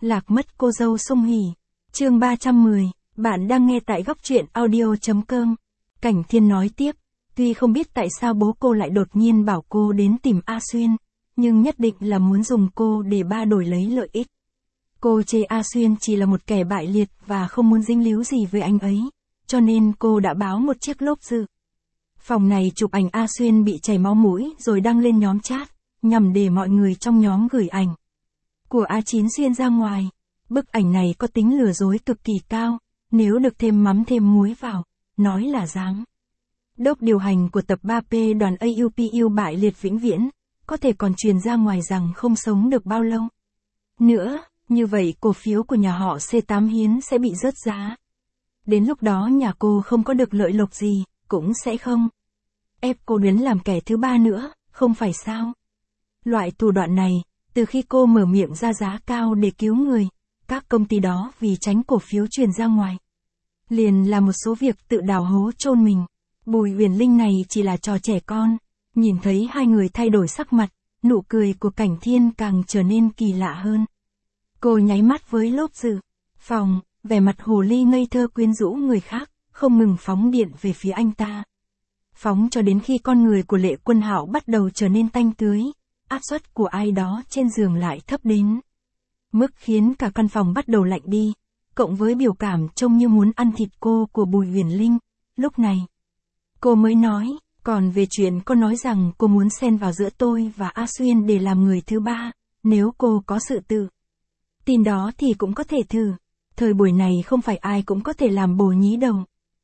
Lạc mất cô dâu Song Hỷ. Chương 310, bạn đang nghe tại góc truyện audio.com. Cảnh Thiên nói tiếp, tuy không biết tại sao bố cô lại đột nhiên bảo cô đến tìm A Xuyên, nhưng nhất định là muốn dùng cô để ba đổi lấy lợi ích. Cô chê A Xuyên chỉ là một kẻ bại liệt và không muốn dính líu gì với anh ấy, cho nên cô đã báo một chiếc lốp dự phòng này chụp ảnh A Xuyên bị chảy máu mũi rồi đăng lên nhóm chat, nhằm để mọi người trong nhóm gửi ảnh của A9 Xuyên ra ngoài. Bức ảnh này có tính lừa dối cực kỳ cao, nếu được thêm mắm thêm muối vào, nói là giám đốc điều hành của tập 3P đoàn AUPU bại liệt vĩnh viễn, có thể còn truyền ra ngoài rằng không sống được bao lâu nữa, như vậy cổ phiếu của nhà họ C8 Hiến sẽ bị rớt giá. Đến lúc đó nhà cô không có được lợi lộc gì, cũng sẽ không ép cô đến làm kẻ thứ ba nữa, không phải sao? Loại thủ đoạn này, từ khi cô mở miệng ra giá cao để cứu người, các công ty đó vì tránh cổ phiếu truyền ra ngoài, liền làm một số việc tự đào hố chôn mình. Bùi Huyền Linh này chỉ là trò trẻ con. Nhìn thấy hai người thay đổi sắc mặt, nụ cười của Cảnh Thiên càng trở nên kỳ lạ hơn. Cô nháy mắt với lốp dự phòng, vẻ mặt hồ ly ngây thơ quyến rũ người khác, không ngừng phóng điện về phía anh ta. Phóng cho đến khi con người của Lệ Quân Hạo bắt đầu trở nên tanh tưới, áp suất của ai đó trên giường lại thấp đến mức khiến cả căn phòng bắt đầu lạnh đi, cộng với biểu cảm trông như muốn ăn thịt cô của Bùi Huyền Linh. Lúc này, cô mới nói, còn về chuyện cô nói rằng cô muốn xen vào giữa tôi và A Xuyên để làm người thứ ba, nếu cô có sự tự tin đó thì cũng có thể thử. Thời buổi này không phải ai cũng có thể làm bồ nhí đâu.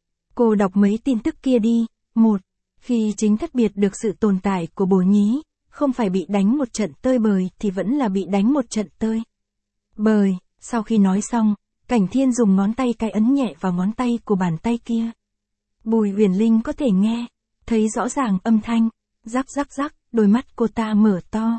Cô đọc mấy tin tức kia đi. Một, khi chính thất biệt được sự tồn tại của bồ nhí, không phải bị đánh một trận tơi bời thì vẫn là bị đánh một trận tơi bời. Sau khi nói xong, Cảnh Thiên dùng ngón tay cái ấn nhẹ vào ngón tay của bàn tay kia. Bùi Huyền Linh có thể nghe thấy rõ ràng âm thanh rắc rắc rắc, đôi mắt cô ta mở to.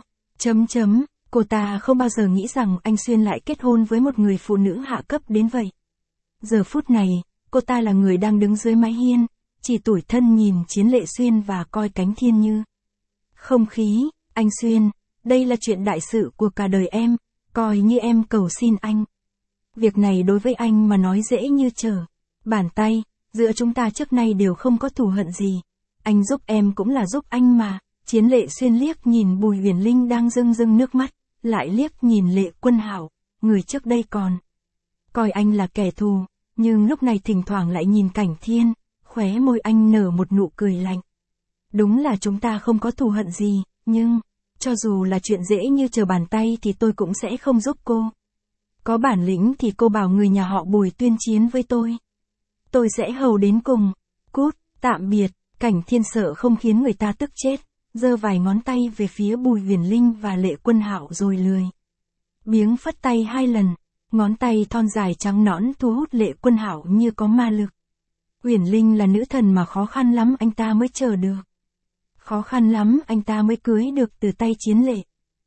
Cô ta không bao giờ nghĩ rằng anh Xuyên lại kết hôn với một người phụ nữ hạ cấp đến vậy. Giờ phút này, cô ta là người đang đứng dưới mái hiên, chỉ tủi thân nhìn Chiến Lệ Xuyên và coi Cảnh Thiên như không khí. Anh Xuyên, đây là chuyện đại sự của cả đời em, coi như em cầu xin anh. Việc này đối với anh mà nói dễ như trở bàn tay, giữa chúng ta trước nay đều không có thù hận gì. Anh giúp em cũng là giúp anh mà. Chiến Lệ Xuyên liếc nhìn Bùi Huyền Linh đang rưng rưng nước mắt, lại liếc nhìn Lệ Quân Hạo, người trước đây còn coi anh là kẻ thù, nhưng lúc này thỉnh thoảng lại nhìn Cảnh Thiên, khóe môi anh nở một nụ cười lạnh. Đúng là chúng ta không có thù hận gì, nhưng cho dù là chuyện dễ như trở bàn tay thì tôi cũng sẽ không giúp cô. Có bản lĩnh thì cô bảo người nhà họ Bùi tuyên chiến với tôi sẽ hầu đến cùng. Cút, tạm biệt. Cảnh Thiên sợ không khiến người ta tức chết, giơ vài ngón tay về phía Bùi Huyền Linh và Lệ Quân Hạo rồi lười biếng phất tay hai lần. Ngón tay thon dài trắng nõn thu hút Lệ Quân Hạo như có ma lực. Huyền Linh là nữ thần mà khó khăn lắm anh ta mới chờ được. Khó khăn lắm anh ta mới cưới được từ tay Chiến Lệ.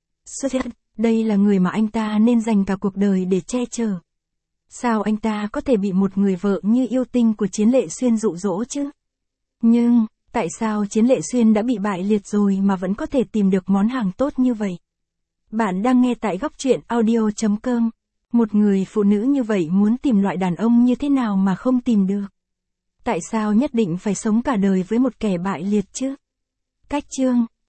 Đây là người mà anh ta nên dành cả cuộc đời để che chở. Sao anh ta có thể bị một người vợ như yêu tinh của Chiến Lệ Xuyên dụ dỗ chứ? Nhưng, tại sao Chiến Lệ Xuyên đã bị bại liệt rồi mà vẫn có thể tìm được món hàng tốt như vậy? Bạn đang nghe tại góc truyện audio.com. Một người phụ nữ như vậy muốn tìm loại đàn ông như thế nào mà không tìm được? Tại sao nhất định phải sống cả đời với một kẻ bại liệt chứ? Cách chương